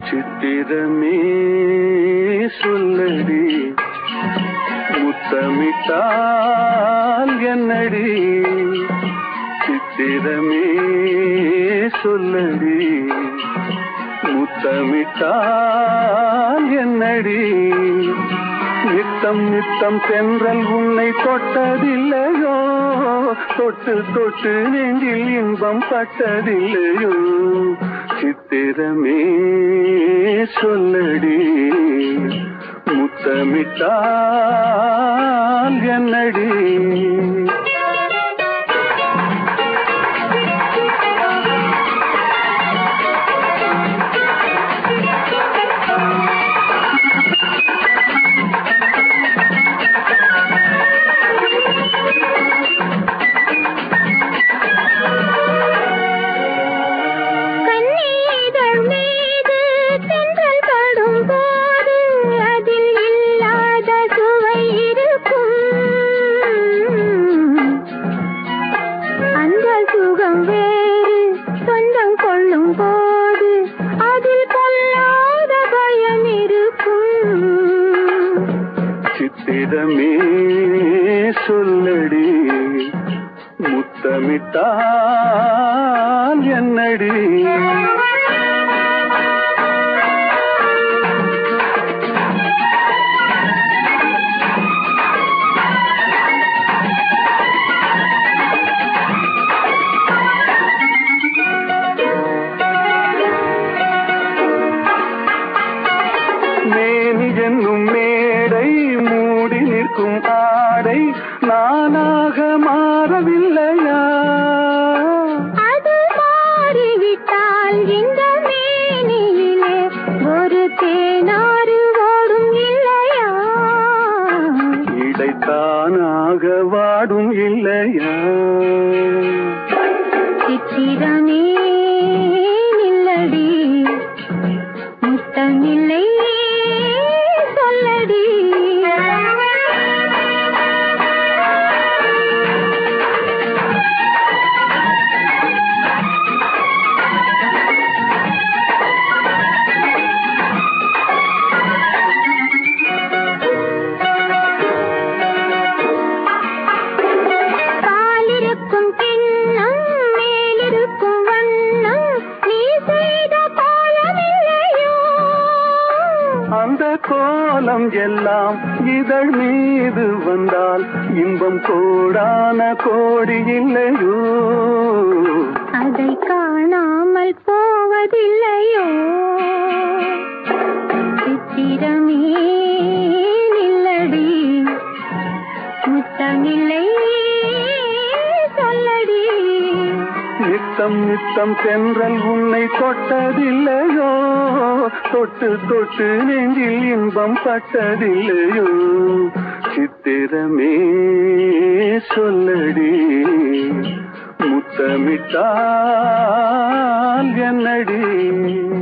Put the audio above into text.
சித்திரமே சொல்லடி முத்தமிட்டால் என்னடி சித்திரமே சொல்லடி முத்தமிட்டால் என்னடி நித்தம் நித்தம் தென்றல் உன்னை தொட்டதில்லையோ தொட்டு தொட்டு நெஞ்சில் இன்பம் பட்டதில்லையோ சித்திரமே சொல்லடி முத்தமிட்டால் என்னடி சித்திரமே சொல்லடி முத்தமிட்டால் என்னடி மேனி என்னும் மேடை மூடி நிற்கும் ஆடை நானாக மாறவில்லையா அது மாறிவிட்டால் இந்த மேனியிலே ஒரு தேனாறு ஓடும் இல்லையா இடைத்தானாக வாடும் இல்லையா சித்திரமே நில்லடி முத்தமில்லை சொல்லடி பாலிருக்கும் கிண்ணம் மேலிருக்கும் வண்ணம் நீ செய்த கோலமில்லையோ அந்த கோலம் எல்லாம் இதழ் மீது வந்தால் இன்பம் கோடான கோடி இல்லையோ அதை காணாமல் போவதில்லையோ சித்திரமே நில்லடி முத்தமில்லை சொல்லடி நித்தம் நித்தம் தென்றல் உன்னை தொட்டதில்லையோ தொட்டு தொட்டு நெஞ்சில் இன்பம் பட்டதில்லையோ சித்திரமே சொல்லடி முத்தமிட்டால் என்னடி